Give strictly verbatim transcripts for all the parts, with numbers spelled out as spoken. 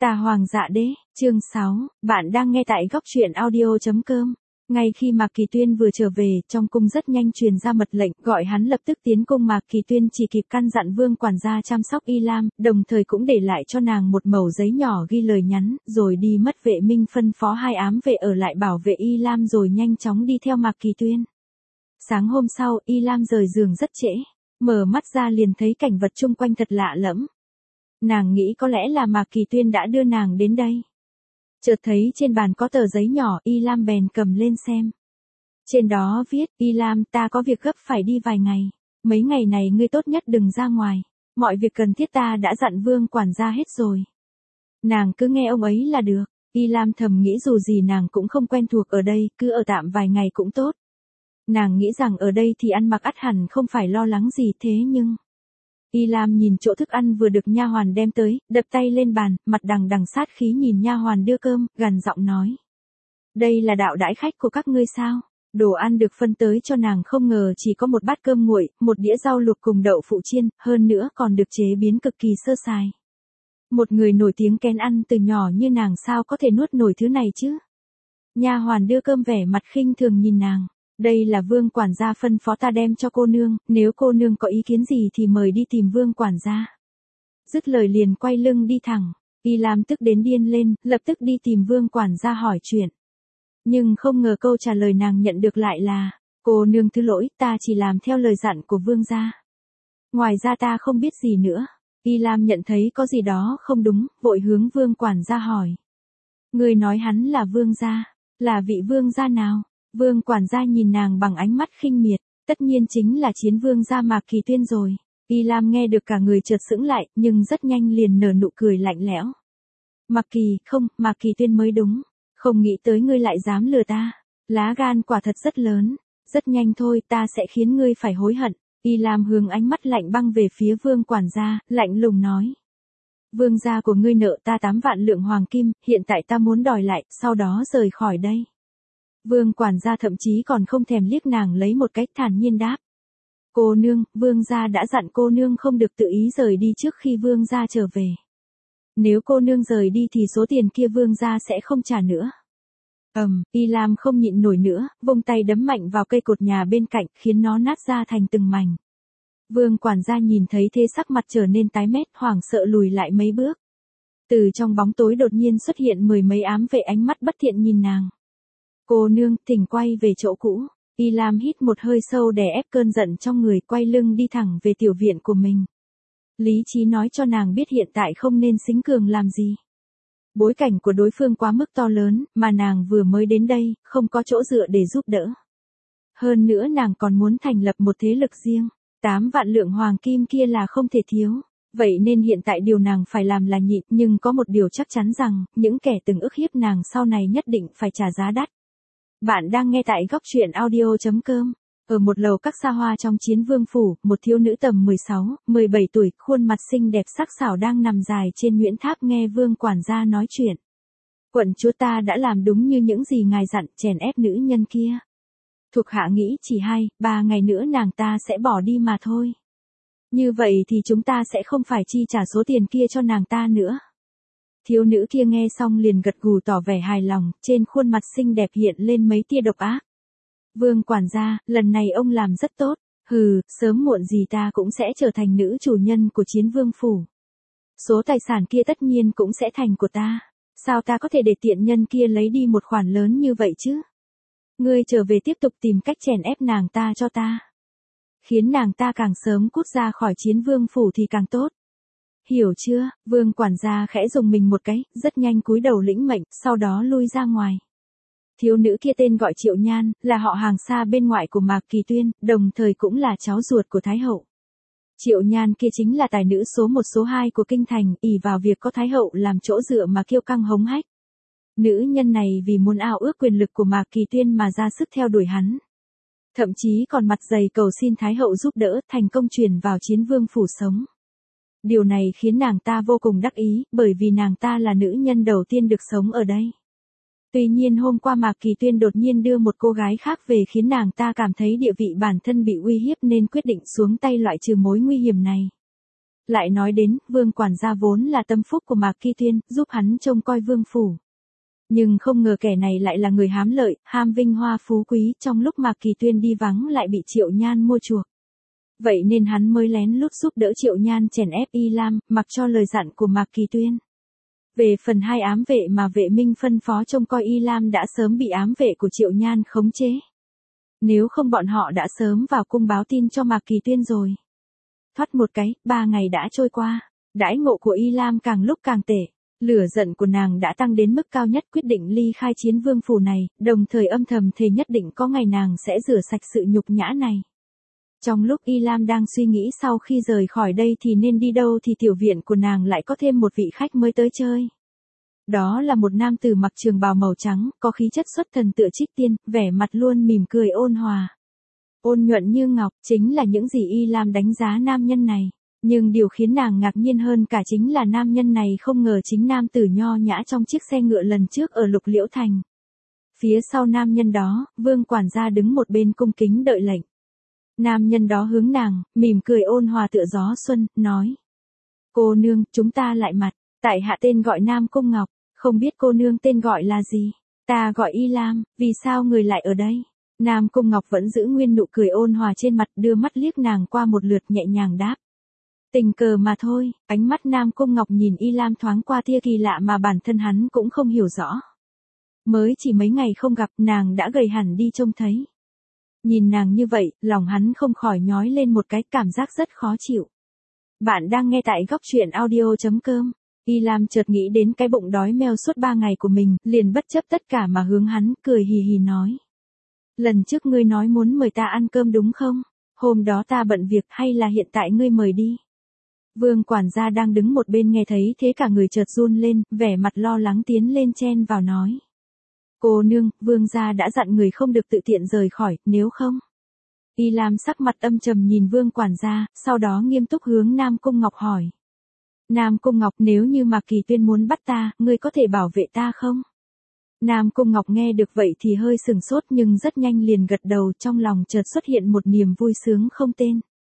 Tà Hoàng Dạ Đế, chương sáu, bạn đang nghe tại góc truyện audio chấm com. Ngay khi Mạc Kỳ Tuyên vừa trở về, trong cung rất nhanh truyền ra mật lệnh, gọi hắn lập tức tiến cung. Mạc Kỳ Tuyên chỉ kịp căn dặn Vương quản gia chăm sóc Y Lam, đồng thời cũng để lại cho nàng một mẩu giấy nhỏ ghi lời nhắn, rồi đi mất. Vệ Minh phân phó hai ám vệ ở lại bảo vệ Y Lam rồi nhanh chóng đi theo Mạc Kỳ Tuyên. Sáng hôm sau, Y Lam rời giường rất trễ, mở mắt ra liền thấy cảnh vật chung quanh thật lạ lẫm. Nàng nghĩ có lẽ là Mạc Kỳ Tuyên đã đưa nàng đến đây. Chợt thấy trên bàn có tờ giấy nhỏ, Y Lam bèn cầm lên xem. Trên đó viết, Y Lam, ta có việc gấp phải đi vài ngày. Mấy ngày này ngươi tốt nhất đừng ra ngoài. Mọi việc cần thiết ta đã dặn Vương quản gia hết rồi. Nàng cứ nghe ông ấy là được. Y Lam thầm nghĩ dù gì nàng cũng không quen thuộc ở đây, cứ ở tạm vài ngày cũng tốt. Nàng nghĩ rằng ở đây thì ăn mặc ắt hẳn không phải lo lắng gì, thế nhưng... Y Lam nhìn chỗ thức ăn vừa được nha hoàn đem tới, đập tay lên bàn, mặt đằng đằng sát khí nhìn nha hoàn đưa cơm, gằn giọng nói. Đây là đạo đãi khách của các ngươi sao? Đồ ăn được phân tới cho nàng không ngờ chỉ có một bát cơm nguội, một đĩa rau luộc cùng đậu phụ chiên, hơn nữa còn được chế biến cực kỳ sơ sài. Một người nổi tiếng kén ăn từ nhỏ như nàng sao có thể nuốt nổi thứ này chứ? Nha hoàn đưa cơm vẻ mặt khinh thường nhìn nàng. Đây là Vương quản gia phân phó ta đem cho cô nương, nếu cô nương có ý kiến gì thì mời đi tìm Vương quản gia. Dứt lời liền quay lưng đi thẳng. Y Lam tức đến điên lên, lập tức đi tìm Vương quản gia hỏi chuyện. Nhưng không ngờ câu trả lời nàng nhận được lại là, cô nương thứ lỗi, ta chỉ làm theo lời dặn của Vương gia. Ngoài ra ta không biết gì nữa. Y Lam nhận thấy có gì đó không đúng, vội hướng Vương quản gia hỏi. Người nói hắn là Vương gia, là vị Vương gia nào? Vương quản gia nhìn nàng bằng ánh mắt khinh miệt, tất nhiên chính là Chiến Vương gia Mạc Kỳ Tuyên rồi. Y Lam nghe được cả người chợt sững lại, nhưng rất nhanh liền nở nụ cười lạnh lẽo. Mạc Kỳ, không, Mạc Kỳ Tuyên mới đúng. Không nghĩ tới ngươi lại dám lừa ta. Lá gan quả thật rất lớn. Rất nhanh thôi, ta sẽ khiến ngươi phải hối hận. Y Lam hướng ánh mắt lạnh băng về phía Vương quản gia, lạnh lùng nói. Vương gia của ngươi nợ ta tám vạn lượng hoàng kim, hiện tại ta muốn đòi lại, sau đó rời khỏi đây. Vương quản gia thậm chí còn không thèm liếc nàng lấy một cách, thản nhiên đáp. Cô nương, Vương gia đã dặn cô nương không được tự ý rời đi trước khi Vương gia trở về. Nếu cô nương rời đi thì số tiền kia Vương gia sẽ không trả nữa. Ầm, um, Y Lam không nhịn nổi nữa, vung tay đấm mạnh vào cây cột nhà bên cạnh, khiến nó nát ra thành từng mảnh. Vương quản gia nhìn thấy thế sắc mặt trở nên tái mét, hoảng sợ lùi lại mấy bước. Từ trong bóng tối đột nhiên xuất hiện mười mấy ám vệ, ánh mắt bất thiện nhìn nàng. Cô nương, thỉnh quay về chỗ cũ. Y Lam hít một hơi sâu đè ép cơn giận trong người, quay lưng đi thẳng về tiểu viện của mình. Lý trí nói cho nàng biết hiện tại không nên xính cường làm gì. Bối cảnh của đối phương quá mức to lớn, mà nàng vừa mới đến đây, không có chỗ dựa để giúp đỡ. Hơn nữa nàng còn muốn thành lập một thế lực riêng. Tám vạn lượng hoàng kim kia là không thể thiếu. Vậy nên hiện tại điều nàng phải làm là nhịn, nhưng có một điều chắc chắn rằng, những kẻ từng ức hiếp nàng sau này nhất định phải trả giá đắt. Bạn đang nghe tại góc truyện audio chấm com. Ở một lầu các xa hoa trong Chiến Vương phủ, một thiếu nữ tầm mười sáu, mười bảy tuổi, khuôn mặt xinh đẹp sắc sảo đang nằm dài trên Nguyễn Tháp nghe Vương quản gia nói chuyện. Quận chúa ta đã làm đúng như những gì ngài dặn, chèn ép nữ nhân kia. Thuộc hạ nghĩ chỉ hai, ba ngày nữa nàng ta sẽ bỏ đi mà thôi. Như vậy thì chúng ta sẽ không phải chi trả số tiền kia cho nàng ta nữa. Thiếu nữ kia nghe xong liền gật gù tỏ vẻ hài lòng, trên khuôn mặt xinh đẹp hiện lên mấy tia độc ác. Vương quản gia, lần này ông làm rất tốt, hừ, sớm muộn gì ta cũng sẽ trở thành nữ chủ nhân của Chiến Vương phủ. Số tài sản kia tất nhiên cũng sẽ thành của ta, sao ta có thể để tiện nhân kia lấy đi một khoản lớn như vậy chứ? Ngươi trở về tiếp tục tìm cách chèn ép nàng ta cho ta. Khiến nàng ta càng sớm cút ra khỏi Chiến Vương phủ thì càng tốt. Hiểu chưa? Vương quản gia khẽ dùng mình một cái, rất nhanh cúi đầu lĩnh mệnh, sau đó lui ra ngoài. Thiếu nữ kia tên gọi Triệu Nhan, là họ hàng xa bên ngoại của Mạc Kỳ Tuyên, đồng thời cũng là cháu ruột của Thái hậu. Triệu Nhan kia chính là tài nữ số một số hai của kinh thành, ỷ vào việc có Thái hậu làm chỗ dựa mà kiêu căng hống hách. Nữ nhân này vì muốn ao ước quyền lực của Mạc Kỳ Tuyên mà ra sức theo đuổi hắn. Thậm chí còn mặt dày cầu xin Thái hậu giúp đỡ, thành công truyền vào Chiến Vương phủ sống. Điều này khiến nàng ta vô cùng đắc ý, bởi vì nàng ta là nữ nhân đầu tiên được sống ở đây. Tuy nhiên hôm qua Mạc Kỳ Tuyên đột nhiên đưa một cô gái khác về khiến nàng ta cảm thấy địa vị bản thân bị uy hiếp nên quyết định xuống tay loại trừ mối nguy hiểm này. Lại nói đến, Vương quản gia vốn là tâm phúc của Mạc Kỳ Tuyên, giúp hắn trông coi vương phủ. Nhưng không ngờ kẻ này lại là người hám lợi, ham vinh hoa phú quý, trong lúc Mạc Kỳ Tuyên đi vắng lại bị Triệu Nhan mua chuộc. Vậy nên hắn mới lén lút giúp đỡ Triệu Nhan chèn ép Y Lam, mặc cho lời dặn của Mạc Kỳ Tuyên. Về phần hai ám vệ mà vệ minh phân phó trông coi Y Lam đã sớm bị ám vệ của Triệu Nhan khống chế. Nếu không bọn họ đã sớm vào cung báo tin cho Mạc Kỳ Tuyên rồi. Thoát một cái, ba ngày đã trôi qua, đãi ngộ của Y Lam càng lúc càng tệ. Lửa giận của nàng đã tăng đến mức cao nhất, quyết định ly khai chiến vương phủ này, đồng thời âm thầm thề nhất định có ngày nàng sẽ rửa sạch sự nhục nhã này. Trong lúc Y Lam đang suy nghĩ sau khi rời khỏi đây thì nên đi đâu thì tiểu viện của nàng lại có thêm một vị khách mới tới chơi. Đó là một nam tử mặc trường bào màu trắng, có khí chất xuất thần tựa trích tiên, vẻ mặt luôn mỉm cười ôn hòa. Ôn nhuận như ngọc, chính là những gì Y Lam đánh giá nam nhân này. Nhưng điều khiến nàng ngạc nhiên hơn cả chính là nam nhân này không ngờ chính nam tử nho nhã trong chiếc xe ngựa lần trước ở Lục Liễu Thành. Phía sau nam nhân đó, Vương quản gia đứng một bên cung kính đợi lệnh. Nam nhân đó hướng nàng, mỉm cười ôn hòa tựa gió xuân, nói. Cô nương, chúng ta lại mặt, tại hạ tên gọi Nam Cung Ngọc, không biết cô nương tên gọi là gì? Ta gọi Y Lam, vì sao người lại ở đây? Nam Cung Ngọc vẫn giữ nguyên nụ cười ôn hòa trên mặt, đưa mắt liếc nàng qua một lượt nhẹ nhàng đáp. Tình cờ mà thôi, ánh mắt Nam Cung Ngọc nhìn Y Lam thoáng qua tia kỳ lạ mà bản thân hắn cũng không hiểu rõ. Mới chỉ mấy ngày không gặp nàng đã gầy hẳn đi trông thấy. Nhìn nàng như vậy, lòng hắn không khỏi nhói lên một cái cảm giác rất khó chịu. Bạn đang nghe tại góc truyện audio chấm com. Y Lam chợt nghĩ đến cái bụng đói meo suốt ba ngày của mình, liền bất chấp tất cả mà hướng hắn, cười hì hì nói. Lần trước ngươi nói muốn mời ta ăn cơm đúng không? Hôm đó ta bận việc hay là hiện tại ngươi mời đi? Vương quản gia đang đứng một bên nghe thấy thế cả người chợt run lên, vẻ mặt lo lắng tiến lên chen vào nói. Cô nương, vương gia đã dặn người không được tự tiện rời khỏi, nếu không. Y Lam sắc mặt âm trầm nhìn vương quản gia, sau đó nghiêm túc hướng Nam Cung Ngọc hỏi. Nam Cung Ngọc, nếu như Mạc Kỳ Tuyên muốn bắt ta, ngươi có thể bảo vệ ta không? Nam Cung Ngọc nghe được vậy thì hơi sừng sốt nhưng rất nhanh liền gật đầu, trong lòng chợt xuất hiện một niềm vui sướng không tên.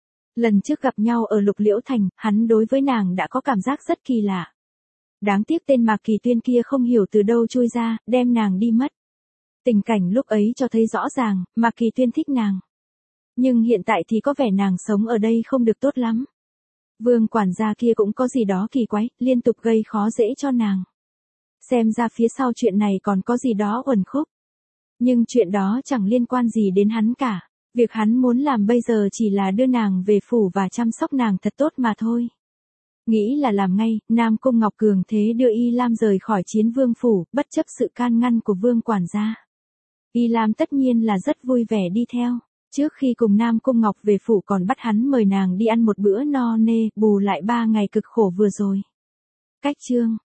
Lần trước gặp nhau ở Lục Liễu Thành, hắn đối với nàng đã có cảm giác rất kỳ lạ. Đáng tiếc tên Mạc Kỳ Tuyên kia không hiểu từ đâu chui ra, đem nàng đi mất. Tình cảnh lúc ấy cho thấy rõ ràng, Mạc Kỳ Tuyên thích nàng. Nhưng hiện tại thì có vẻ nàng sống ở đây không được tốt lắm. Vương quản gia kia cũng có gì đó kỳ quái, liên tục gây khó dễ cho nàng. Xem ra phía sau chuyện này còn có gì đó uẩn khúc. Nhưng chuyện đó chẳng liên quan gì đến hắn cả. Việc hắn muốn làm bây giờ chỉ là đưa nàng về phủ và chăm sóc nàng thật tốt mà thôi. Nghĩ là làm ngay, Nam Cung Ngọc cường thế đưa Y Lam rời khỏi chiến vương phủ, bất chấp sự can ngăn của vương quản gia. Y Lam tất nhiên là rất vui vẻ đi theo. Trước khi cùng Nam Cung Ngọc về phủ còn bắt hắn mời nàng đi ăn một bữa no nê, bù lại ba ngày cực khổ vừa rồi. Cách chương